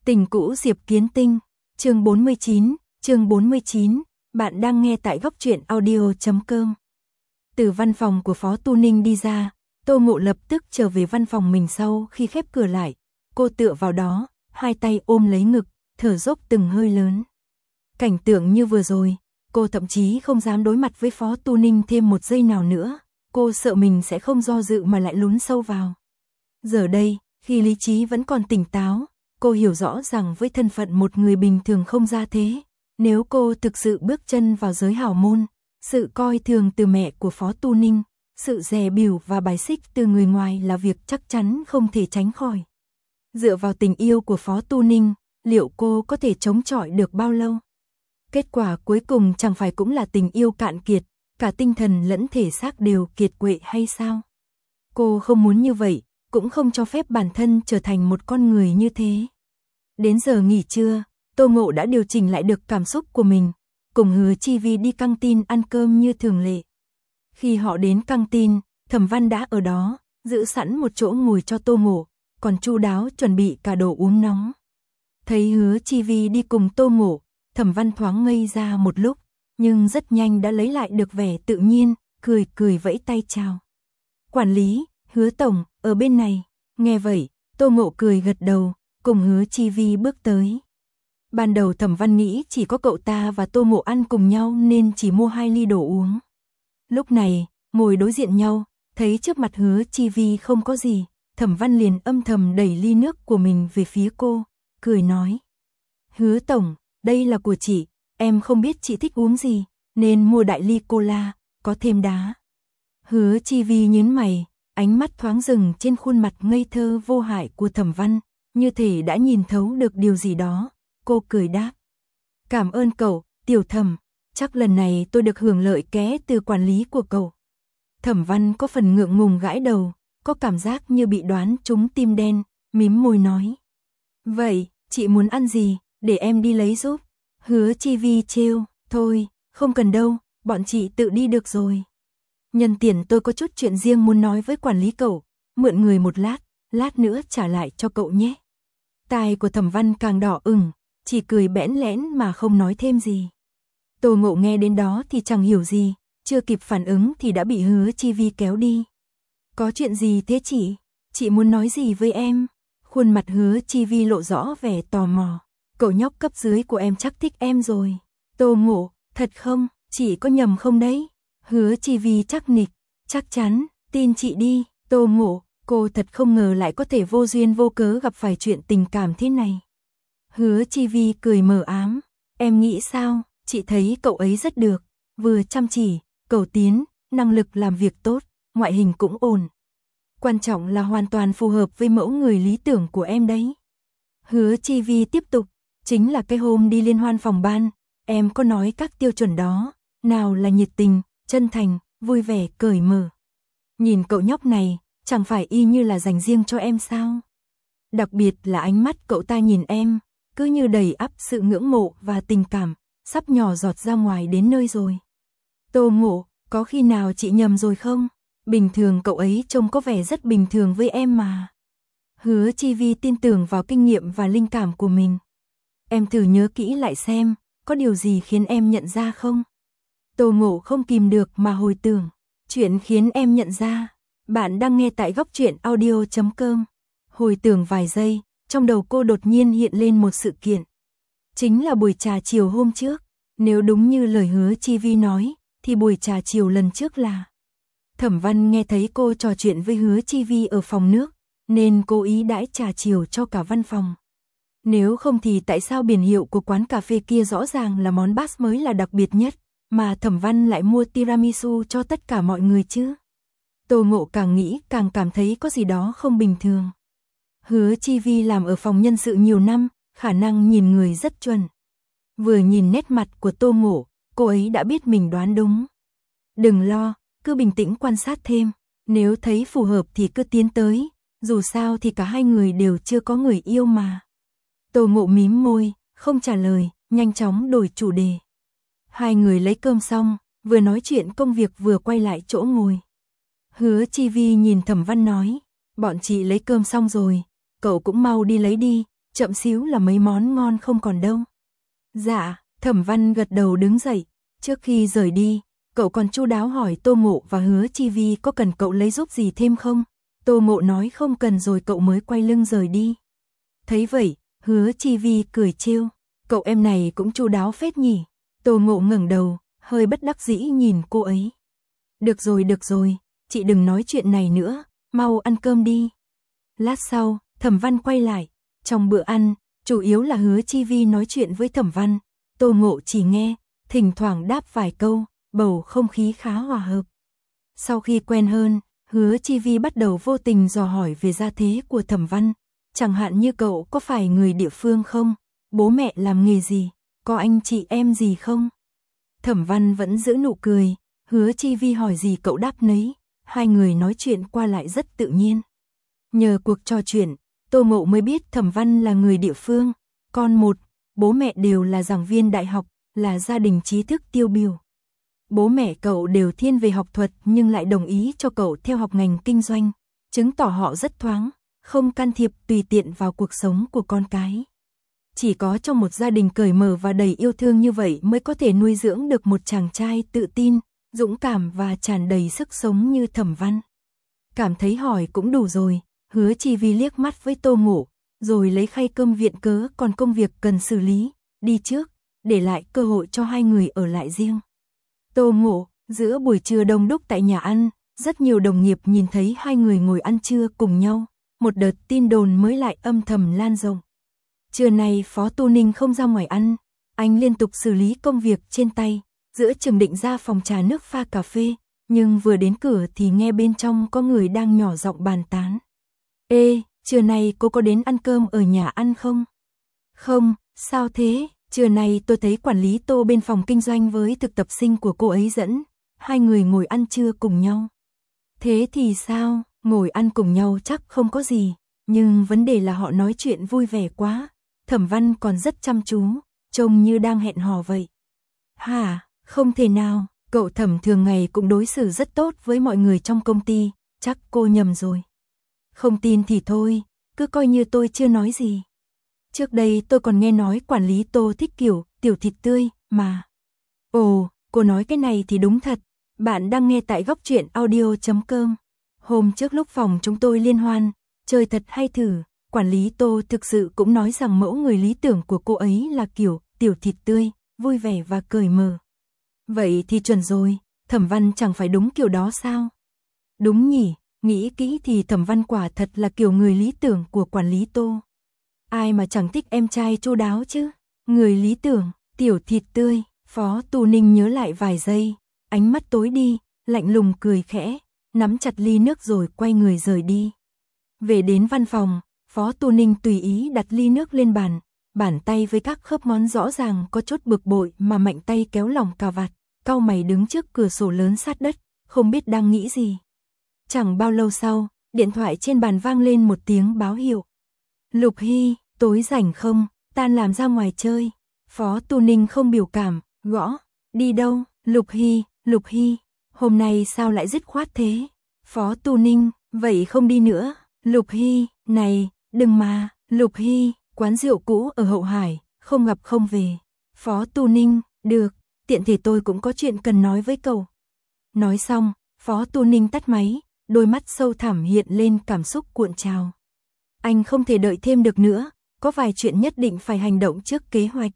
Tình cũ Diệp Kiến Tinh, chương 49, bạn đang nghe tại góc truyện audio.com. Từ văn phòng của Phó Tu Ninh đi ra, Tô Ngộ lập tức trở về văn phòng mình sau khi khép cửa lại. Cô tựa vào đó, hai tay ôm lấy ngực, thở dốc từng hơi lớn. Cảnh tượng như vừa rồi, cô thậm chí không dám đối mặt với Phó Tu Ninh thêm một giây nào nữa. Cô sợ mình sẽ không do dự mà lại lún sâu vào. Giờ đây, khi lý trí vẫn còn tỉnh táo, cô hiểu rõ rằng với thân phận một người bình thường không ra thế, nếu cô thực sự bước chân vào giới hào môn, sự coi thường từ mẹ của Phó Tu Ninh, sự dè bỉu và bài xích từ người ngoài là việc chắc chắn không thể tránh khỏi. Dựa vào tình yêu của Phó Tu Ninh, liệu cô có thể chống chọi được bao lâu? Kết quả cuối cùng chẳng phải cũng là tình yêu cạn kiệt, cả tinh thần lẫn thể xác đều kiệt quệ hay sao? Cô không muốn như vậy, cũng không cho phép bản thân trở thành một con người như thế. Đến giờ nghỉ trưa, Tô Ngộ đã điều chỉnh lại được cảm xúc của mình, cùng Hứa Chi Vi đi căng tin ăn cơm như thường lệ. Khi họ đến căng tin, Thẩm Văn đã ở đó, giữ sẵn một chỗ ngồi cho Tô Ngộ, còn chu đáo chuẩn bị cả đồ uống nóng. Thấy Hứa Chi Vi đi cùng Tô Ngộ, Thẩm Văn thoáng ngây ra một lúc, nhưng rất nhanh đã lấy lại được vẻ tự nhiên, cười vẫy tay chào. Quản lý, Hứa tổng, ở bên này. Nghe vậy, Tô Ngộ cười gật đầu, cùng Hứa Chi Vi bước tới. Ban đầu Thẩm Văn nghĩ chỉ có cậu ta và Tô Ngộ ăn cùng nhau nên chỉ mua 2 ly đồ uống. Lúc này, ngồi đối diện nhau, thấy trước mặt Hứa Chi Vi không có gì, Thẩm Văn liền âm thầm đẩy ly nước của mình về phía cô, cười nói. Hứa tổng, đây là của chị, em không biết chị thích uống gì, nên mua đại ly cola, có thêm đá. Hứa Chi Vi nhướng mày, ánh mắt thoáng dừng trên khuôn mặt ngây thơ vô hại của Thẩm Văn, như thể đã nhìn thấu được điều gì đó. Cô cười đáp. Cảm ơn cậu, Tiểu Thẩm, chắc lần này tôi được hưởng lợi ké từ quản lý của cậu. Thẩm Văn có phần ngượng ngùng gãi đầu, có cảm giác như bị đoán trúng tim đen, mím môi nói. Vậy, chị muốn ăn gì, để em đi lấy giúp. Hứa Chi Vi trêu, thôi, không cần đâu, bọn chị tự đi được rồi. Nhân tiện tôi có chút chuyện riêng muốn nói với quản lý cậu, mượn người một lát nữa trả lại cho cậu nhé. Tai của Thẩm Văn càng đỏ ửng, chỉ cười bẽn lẽn mà không nói thêm gì. Tô Ngộ nghe đến đó thì chẳng hiểu gì, chưa kịp phản ứng thì đã bị Hứa Chi Vi kéo đi. Có chuyện gì thế chị muốn nói gì với em? Khuôn mặt Hứa Chi Vi lộ rõ vẻ tò mò. Cậu nhóc cấp dưới của em chắc thích em rồi. Tô Ngộ, thật không, chị có nhầm không đấy? Hứa Chi Vi chắc nịch, chắc chắn, tin chị đi. Tô Ngộ, cô thật không ngờ lại có thể vô duyên vô cớ gặp phải chuyện tình cảm thế này. Hứa Chi Vi cười mờ ám, em nghĩ sao, chị thấy cậu ấy rất được, vừa chăm chỉ, cầu tiến, năng lực làm việc tốt, ngoại hình cũng ổn. Quan trọng là hoàn toàn phù hợp với mẫu người lý tưởng của em đấy. Hứa Chi Vi tiếp tục, chính là cái hôm đi liên hoan phòng ban, em có nói các tiêu chuẩn đó, nào là nhiệt tình, chân thành, vui vẻ, cởi mở. Nhìn cậu nhóc này, chẳng phải y như là dành riêng cho em sao? Đặc biệt là ánh mắt cậu ta nhìn em, cứ như đầy ắp sự ngưỡng mộ và tình cảm, sắp nhỏ giọt ra ngoài đến nơi rồi. Tô Ngộ, có khi nào chị nhầm rồi không? Bình thường cậu ấy trông có vẻ rất bình thường với em mà. Hứa Chi Vi tin tưởng vào kinh nghiệm và linh cảm của mình. Em thử nhớ kỹ lại xem, có điều gì khiến em nhận ra không? Tô Ngộ không kìm được mà hồi tưởng. Chuyện khiến em nhận ra. Bạn đang nghe tại góc truyện audio.com. Hồi tưởng vài giây, trong đầu cô đột nhiên hiện lên một sự kiện. Chính là buổi trà chiều hôm trước. Nếu đúng như lời Hứa Chi Vi nói, thì buổi trà chiều lần trước là... Thẩm Văn nghe thấy cô trò chuyện với Hứa Chi Vi ở phòng nước, nên cố ý đãi trà chiều cho cả văn phòng. Nếu không thì tại sao biển hiệu của quán cà phê kia rõ ràng là món bát mới là đặc biệt nhất, mà Thẩm Văn lại mua tiramisu cho tất cả mọi người chứ? Tô Ngộ càng nghĩ càng cảm thấy có gì đó không bình thường. Hứa Chi Vi làm ở phòng nhân sự nhiều năm, khả năng nhìn người rất chuẩn. Vừa nhìn nét mặt của Tô Ngộ, cô ấy đã biết mình đoán đúng. Đừng lo, cứ bình tĩnh quan sát thêm, nếu thấy phù hợp thì cứ tiến tới, dù sao thì cả hai người đều chưa có người yêu mà. Tô Ngộ mím môi, không trả lời, nhanh chóng đổi chủ đề. Hai người lấy cơm xong, vừa nói chuyện công việc vừa quay lại chỗ ngồi. Hứa Chi Vi nhìn Thẩm Văn nói, bọn chị lấy cơm xong rồi, cậu cũng mau đi lấy đi, chậm xíu là mấy món ngon không còn đâu. Dạ, Thẩm Văn gật đầu đứng dậy, trước khi rời đi, cậu còn chu đáo hỏi Tô Ngộ và Hứa Chi Vi có cần cậu lấy giúp gì thêm không? Tô Ngộ nói không cần rồi cậu mới quay lưng rời đi. Thấy vậy, Hứa Chi Vi cười trêu, cậu em này cũng chu đáo phết nhỉ. Tô Ngộ ngẩng đầu, hơi bất đắc dĩ nhìn cô ấy. Được rồi, chị đừng nói chuyện này nữa, mau ăn cơm đi. Lát sau, Thẩm Văn quay lại, trong bữa ăn, chủ yếu là Hứa Chi Vi nói chuyện với Thẩm Văn, Tô Ngộ chỉ nghe, thỉnh thoảng đáp vài câu, bầu không khí khá hòa hợp. Sau khi quen hơn, Hứa Chi Vi bắt đầu vô tình dò hỏi về gia thế của Thẩm Văn, chẳng hạn như cậu có phải người địa phương không, bố mẹ làm nghề gì, có anh chị em gì không. Thẩm Văn vẫn giữ nụ cười, Hứa Chi Vi hỏi gì cậu đáp nấy, hai người nói chuyện qua lại rất tự nhiên. Nhờ cuộc trò chuyện, Tô Ngộ mới biết Thẩm Văn là người địa phương, con một, bố mẹ đều là giảng viên đại học, là gia đình trí thức tiêu biểu. Bố mẹ cậu đều thiên về học thuật nhưng lại đồng ý cho cậu theo học ngành kinh doanh, chứng tỏ họ rất thoáng, không can thiệp tùy tiện vào cuộc sống của con cái. Chỉ có trong một gia đình cởi mở và đầy yêu thương như vậy mới có thể nuôi dưỡng được một chàng trai tự tin, dũng cảm và tràn đầy sức sống như Thẩm Văn. Cảm thấy hỏi cũng đủ rồi, Hứa Chi Vi liếc mắt với Tô Ngộ, rồi lấy khay cơm viện cớ còn công việc cần xử lý, đi trước, để lại cơ hội cho hai người ở lại riêng. Tô Ngộ, giữa buổi trưa đông đúc tại nhà ăn, rất nhiều đồng nghiệp nhìn thấy hai người ngồi ăn trưa cùng nhau, một đợt tin đồn mới lại âm thầm lan rộng. Trưa nay Phó Tu Ninh không ra ngoài ăn, anh liên tục xử lý công việc trên tay, giữa chừng định ra phòng trà nước pha cà phê, nhưng vừa đến cửa thì nghe bên trong có người đang nhỏ giọng bàn tán. Ê, trưa nay cô có đến ăn cơm ở nhà ăn không? Không, sao thế? Trưa nay tôi thấy quản lý Tô bên phòng kinh doanh với thực tập sinh của cô ấy dẫn, hai người ngồi ăn trưa cùng nhau. Thế thì sao, ngồi ăn cùng nhau chắc không có gì, nhưng vấn đề là họ nói chuyện vui vẻ quá, Thẩm Văn còn rất chăm chú, trông như đang hẹn hò vậy. Hả, không thể nào, cậu Thẩm thường ngày cũng đối xử rất tốt với mọi người trong công ty, chắc cô nhầm rồi. Không tin thì thôi, cứ coi như tôi chưa nói gì. Trước đây tôi còn nghe nói quản lý Tô thích kiểu tiểu thịt tươi, mà. Ồ, cô nói cái này thì đúng thật. Bạn đang nghe tại góc truyện audio.com. Hôm trước lúc phòng chúng tôi liên hoan, chơi thật hay thử, quản lý Tô thực sự cũng nói rằng mẫu người lý tưởng của cô ấy là kiểu tiểu thịt tươi, vui vẻ và cởi mở. Vậy thì chuẩn rồi, Thẩm Văn chẳng phải đúng kiểu đó sao? Đúng nhỉ, nghĩ kỹ thì Thẩm Văn quả thật là kiểu người lý tưởng của quản lý Tô. Ai mà chẳng thích em trai chu đáo chứ? Người lý tưởng, tiểu thịt tươi, Phó Tu Ninh nhớ lại vài giây, ánh mắt tối đi, lạnh lùng cười khẽ, nắm chặt ly nước rồi quay người rời đi. Về đến văn phòng, Phó Tu Ninh tùy ý đặt ly nước lên bàn, bàn tay với các khớp ngón rõ ràng có chút bực bội mà mạnh tay kéo lỏng cà vạt, cau mày đứng trước cửa sổ lớn sát đất, không biết đang nghĩ gì. Chẳng bao lâu sau, điện thoại trên bàn vang lên một tiếng báo hiệu. Lục Hy, tối rảnh không, tan làm ra ngoài chơi. Phó Tu Ninh không biểu cảm, gõ, đi đâu, Lục Hy, hôm nay sao lại dứt khoát thế? Phó Tu Ninh, vậy không đi nữa. Lục Hy, này, đừng mà, Lục Hy, quán rượu cũ ở Hậu Hải, không gặp không về. Phó Tu Ninh, được, tiện thể tôi cũng có chuyện cần nói với cậu. Nói xong, Phó Tu Ninh tắt máy, đôi mắt sâu thẳm hiện lên cảm xúc cuộn trào. Anh không thể đợi thêm được nữa, có vài chuyện nhất định phải hành động trước kế hoạch.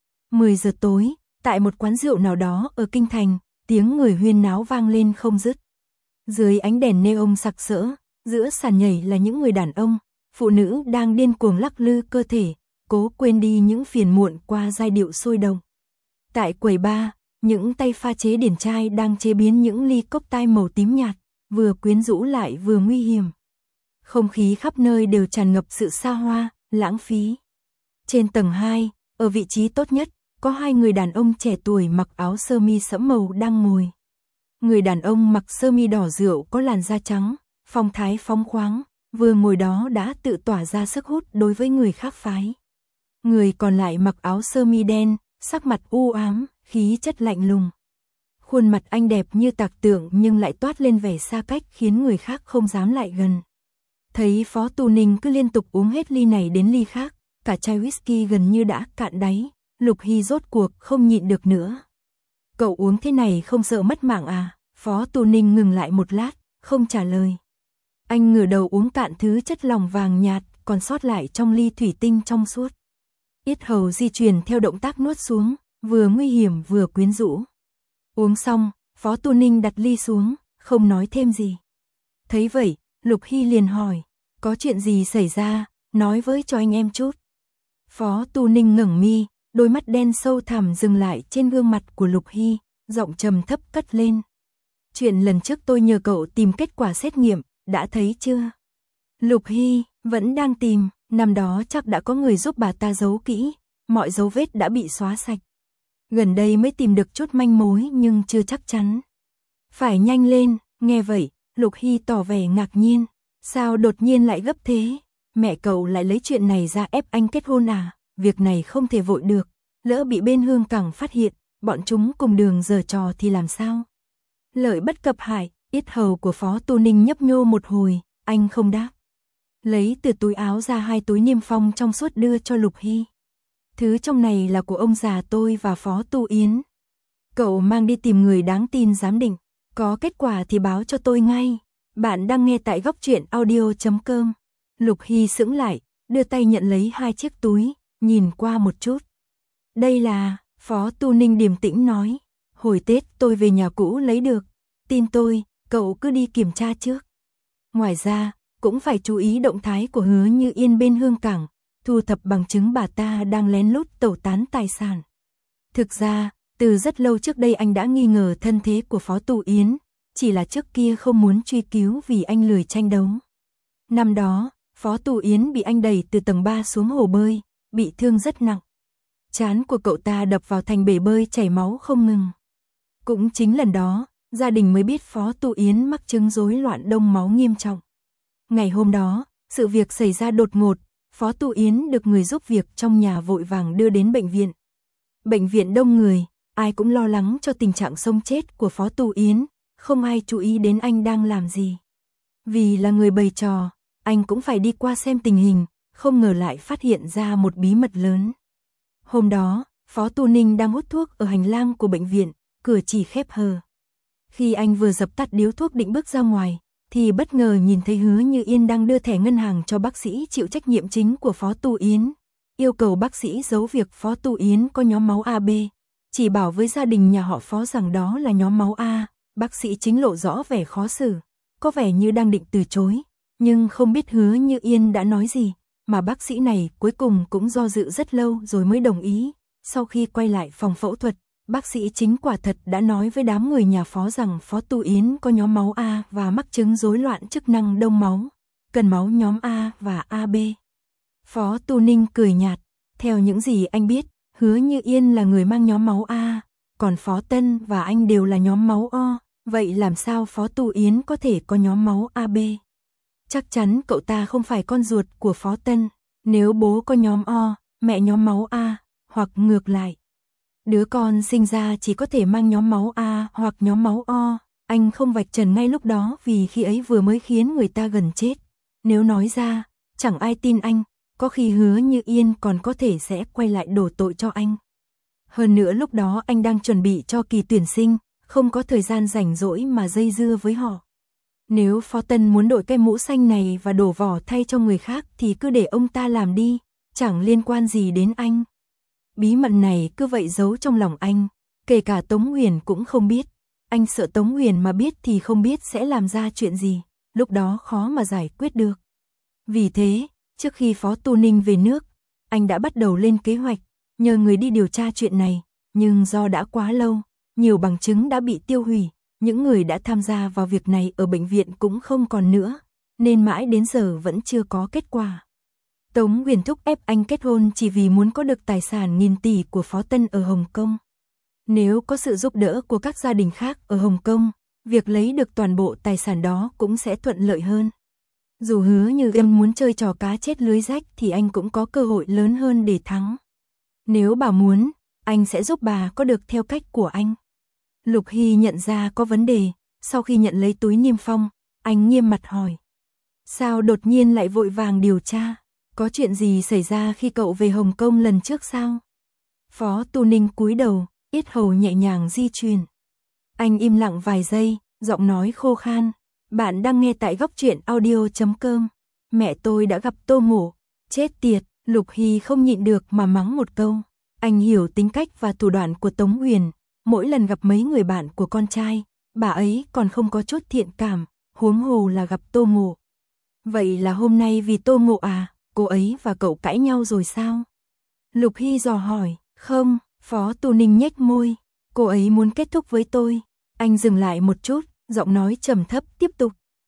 10 giờ tối, tại một quán rượu nào đó ở Kinh Thành, tiếng người huyên náo vang lên không dứt. Dưới ánh đèn neon sặc sỡ, giữa sàn nhảy là những người đàn ông, phụ nữ đang điên cuồng lắc lư cơ thể, cố quên đi những phiền muộn qua giai điệu sôi động. Tại quầy bar, những tay pha chế điển trai đang chế biến những ly cốc tai màu tím nhạt, vừa quyến rũ lại vừa nguy hiểm. Không khí khắp nơi đều tràn ngập sự xa hoa, lãng phí. Trên tầng 2, ở vị trí tốt nhất, có hai người đàn ông trẻ tuổi mặc áo sơ mi sẫm màu đang ngồi. Người đàn ông mặc sơ mi đỏ rượu có làn da trắng, phong thái phóng khoáng, vừa ngồi đó đã tự tỏa ra sức hút đối với người khác phái. Người còn lại mặc áo sơ mi đen, sắc mặt u ám, khí chất lạnh lùng. Khuôn mặt anh đẹp như tạc tượng nhưng lại toát lên vẻ xa cách khiến người khác không dám lại gần. Thấy Phó Tu Ninh cứ liên tục uống hết ly này đến ly khác, cả chai whisky gần như đã cạn đáy, Lục Hy rốt cuộc không nhịn được nữa. Cậu uống thế này không sợ mất mạng à? Phó Tu Ninh ngừng lại một lát, không trả lời. Anh ngửa đầu uống cạn thứ chất lỏng vàng nhạt còn sót lại trong ly thủy tinh trong suốt. Yết hầu di chuyển theo động tác nuốt xuống, vừa nguy hiểm vừa quyến rũ. Uống xong, Phó Tu Ninh đặt ly xuống, không nói thêm gì. Thấy vậy, Lục Hy liền hỏi, có chuyện gì xảy ra, nói với cho anh em chút. Phó Tu Ninh ngẩng mi, đôi mắt đen sâu thẳm dừng lại trên gương mặt của Lục Hy, giọng trầm thấp cất lên. Chuyện lần trước tôi nhờ cậu tìm kết quả xét nghiệm, đã thấy chưa? Lục Hy, vẫn đang tìm, năm đó chắc đã có người giúp bà ta giấu kỹ, mọi dấu vết đã bị xóa sạch. Gần đây mới tìm được chút manh mối nhưng chưa chắc chắn. Phải nhanh lên, nghe vậy, Lục Hy tỏ vẻ ngạc nhiên. Sao đột nhiên lại gấp thế? Mẹ cậu lại lấy chuyện này ra ép anh kết hôn à? Việc này không thể vội được, lỡ bị bên Hương Cảng phát hiện, bọn chúng cùng đường giở trò thì làm sao? Lợi bất cập hại, yết hầu của Phó Tu Ninh nhấp nhô một hồi, anh không đáp. Lấy từ túi áo ra 2 túi niêm phong trong suốt đưa cho Lục Hy. Thứ trong này là của ông già tôi và Phó Tu Yến. Cậu mang đi tìm người đáng tin giám định, có kết quả thì báo cho tôi ngay. Bạn đang nghe tại góc truyện audio.com. Lục Hy sững lại, đưa tay nhận lấy 2 chiếc túi, nhìn qua một chút. Đây là, Phó Tu Ninh điềm tĩnh nói, hồi Tết tôi về nhà cũ lấy được. Tin tôi, cậu cứ đi kiểm tra trước. Ngoài ra, cũng phải chú ý động thái của Hứa Như Yên bên Hương Cảng, thu thập bằng chứng bà ta đang lén lút tẩu tán tài sản. Thực ra, từ rất lâu trước đây anh đã nghi ngờ thân thế của Phó Tu Yến, chỉ là trước kia không muốn truy cứu vì anh lười tranh đấu. Năm đó, Phó Tu Yến bị anh đẩy từ tầng 3 xuống hồ bơi, bị thương rất nặng. Trán của cậu ta đập vào thành bể bơi chảy máu không ngừng. Cũng chính lần đó, gia đình mới biết Phó Tu Yến mắc chứng rối loạn đông máu nghiêm trọng. Ngày hôm đó, sự việc xảy ra đột ngột, Phó Tu Yến được người giúp việc trong nhà vội vàng đưa đến bệnh viện. Bệnh viện đông người, ai cũng lo lắng cho tình trạng sống chết của Phó Tu Yến, không ai chú ý đến anh đang làm gì. Vì là người bày trò, anh cũng phải đi qua xem tình hình, không ngờ lại phát hiện ra một bí mật lớn. Hôm đó, Phó Tu Ninh đang hút thuốc ở hành lang của bệnh viện, cửa chỉ khép hờ. Khi anh vừa dập tắt điếu thuốc định bước ra ngoài, thì bất ngờ nhìn thấy Hứa Như Yên đang đưa thẻ ngân hàng cho bác sĩ chịu trách nhiệm chính của Phó Tu Yến, yêu cầu bác sĩ giấu việc Phó Tu Yến có nhóm máu AB, chỉ bảo với gia đình nhà họ Phó rằng đó là nhóm máu A. Bác sĩ chính lộ rõ vẻ khó xử, có vẻ như đang định từ chối, nhưng không biết Hứa Như Yên đã nói gì, mà bác sĩ này cuối cùng cũng do dự rất lâu rồi mới đồng ý. Sau khi quay lại phòng phẫu thuật, bác sĩ chính quả thật đã nói với đám người nhà Phó rằng Phó Tu Yến có nhóm máu A và mắc chứng rối loạn chức năng đông máu, cần máu nhóm A và AB. Phó Tu Ninh cười nhạt, theo những gì anh biết, Hứa Như Yên là người mang nhóm máu A, còn Phó Tân và anh đều là nhóm máu O, vậy làm sao Phó Tu Yến có thể có nhóm máu AB? Chắc chắn cậu ta không phải con ruột của Phó Tân, nếu bố có nhóm O, mẹ nhóm máu A, hoặc ngược lại. Đứa con sinh ra chỉ có thể mang nhóm máu A hoặc nhóm máu O, anh không vạch trần ngay lúc đó vì khi ấy vừa mới khiến người ta gần chết. Nếu nói ra, chẳng ai tin anh, có khi Hứa Như Yên còn có thể sẽ quay lại đổ tội cho anh. Hơn nữa lúc đó anh đang chuẩn bị cho kỳ tuyển sinh, không có thời gian rảnh rỗi mà dây dưa với họ. Nếu Phó Tân muốn đổi cái mũ xanh này và đổ vỏ thay cho người khác thì cứ để ông ta làm đi, chẳng liên quan gì đến anh. Bí mật này cứ vậy giấu trong lòng anh, kể cả Tống Huyền cũng không biết. Anh sợ Tống Huyền mà biết thì không biết sẽ làm ra chuyện gì, lúc đó khó mà giải quyết được. Vì thế, trước khi Phó Tu Ninh về nước, anh đã bắt đầu lên kế hoạch, nhờ người đi điều tra chuyện này, nhưng do đã quá lâu, nhiều bằng chứng đã bị tiêu hủy, những người đã tham gia vào việc này ở bệnh viện cũng không còn nữa, nên mãi đến giờ vẫn chưa có kết quả. Tống Huyền thúc ép anh kết hôn chỉ vì muốn có được tài sản nghìn tỷ của Phó Tân ở Hồng Kông. Nếu có sự giúp đỡ của các gia đình khác ở Hồng Kông, việc lấy được toàn bộ tài sản đó cũng sẽ thuận lợi hơn. Dù Hứa Như Yên muốn chơi trò cá chết lưới rách thì anh cũng có cơ hội lớn hơn để thắng. Nếu bà muốn, anh sẽ giúp bà có được theo cách của anh. Lục Hy nhận ra có vấn đề, sau khi nhận lấy túi niêm phong, anh nghiêm mặt hỏi. Sao đột nhiên lại vội vàng điều tra? Có chuyện gì xảy ra khi cậu về Hồng Kông lần trước sao? Phó Tu Ninh cúi đầu, yết hầu nhẹ nhàng di chuyển. Anh im lặng vài giây, giọng nói khô khan. Bạn đang nghe tại góc truyện audio.com. Mẹ tôi đã gặp Tô Ngộ. Chết tiệt, Lục Hy không nhịn được mà mắng một câu. Anh hiểu tính cách và thủ đoạn của Tống Huyền. Mỗi lần gặp mấy người bạn của con trai, bà ấy còn không có chút thiện cảm, huống hồ là gặp Tô Ngộ. Vậy là hôm nay vì Tô Ngộ à, cô ấy và cậu cãi nhau rồi sao? Lục Hy dò hỏi. Không, Phó Tu Ninh nhếch môi. Cô ấy muốn kết thúc với tôi. Anh dừng lại một chút, giọng nói trầm thấp tiếp tục.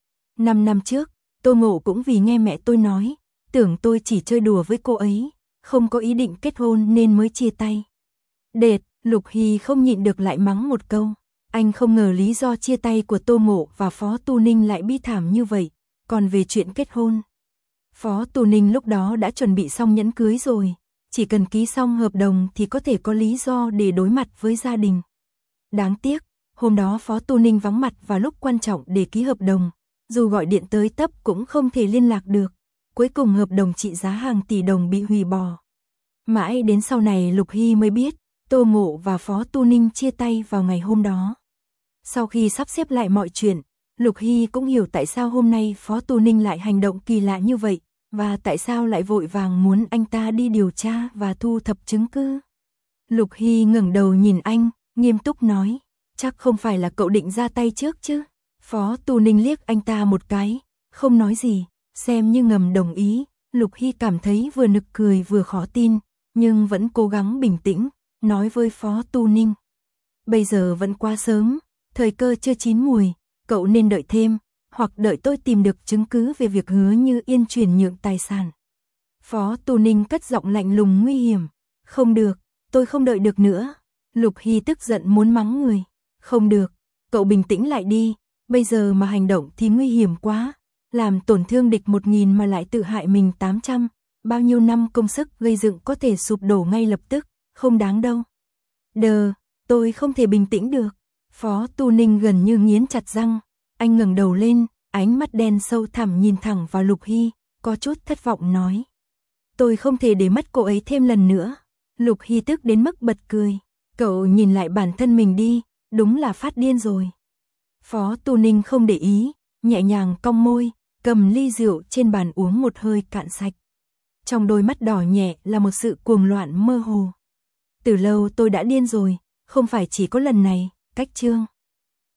5 năm trước, Tô Ngộ cũng vì nghe mẹ tôi nói, tưởng tôi chỉ chơi đùa với cô ấy, không có ý định kết hôn nên mới chia tay. Đệt, Lục Hy không nhịn được lại mắng một câu. Anh không ngờ lý do chia tay của Tô Ngộ và Phó Tu Ninh lại bi thảm như vậy. Còn về chuyện kết hôn, Phó Tu Ninh lúc đó đã chuẩn bị xong nhẫn cưới rồi. Chỉ cần ký xong hợp đồng thì có thể có lý do để đối mặt với gia đình. Đáng tiếc, hôm đó Phó Tu Ninh vắng mặt vào lúc quan trọng để ký hợp đồng. Dù gọi điện tới tấp cũng không thể liên lạc được. Cuối cùng hợp đồng trị giá hàng tỷ đồng bị hủy bỏ. Mãi đến sau này Lục Hy mới biết, Tô Ngộ và Phó Tu Ninh chia tay vào ngày hôm đó. Sau khi sắp xếp lại mọi chuyện, Lục Hy cũng hiểu tại sao hôm nay Phó Tu Ninh lại hành động kỳ lạ như vậy, và tại sao lại vội vàng muốn anh ta đi điều tra và thu thập chứng cứ. Lục Hy ngẩng đầu nhìn anh, nghiêm túc nói, chắc không phải là cậu định ra tay trước chứ? Phó Tu Ninh liếc anh ta một cái, không nói gì, xem như ngầm đồng ý. Lục Hy cảm thấy vừa nực cười vừa khó tin, nhưng vẫn cố gắng bình tĩnh, nói với Phó Tu Ninh. Bây giờ vẫn quá sớm, thời cơ chưa chín mùi, cậu nên đợi thêm, hoặc đợi tôi tìm được chứng cứ về việc Hứa Như Yên chuyển nhượng tài sản. Phó Tu Ninh cất giọng lạnh lùng nguy hiểm. Không được, tôi không đợi được nữa. Lục Hy tức giận muốn mắng người. Không được, cậu bình tĩnh lại đi, bây giờ mà hành động thì nguy hiểm quá. Làm tổn thương địch 1000 mà lại tự hại mình 800, bao nhiêu năm công sức gây dựng có thể sụp đổ ngay lập tức, không đáng đâu. Tôi không thể bình tĩnh được. Phó Tu Ninh gần như nghiến chặt răng, anh ngẩng đầu lên, ánh mắt đen sâu thẳm nhìn thẳng vào Lục Hy, có chút thất vọng nói. Tôi không thể để mất cô ấy thêm lần nữa. Lục Hy tức đến mức bật cười. Cậu nhìn lại bản thân mình đi, đúng là phát điên rồi. Phó Tu Ninh không để ý, nhẹ nhàng cong môi, cầm ly rượu trên bàn uống một hơi cạn sạch. Trong đôi mắt đỏ nhẹ là một sự cuồng loạn mơ hồ. Từ lâu tôi đã điên rồi, không phải chỉ có lần này. Cách chương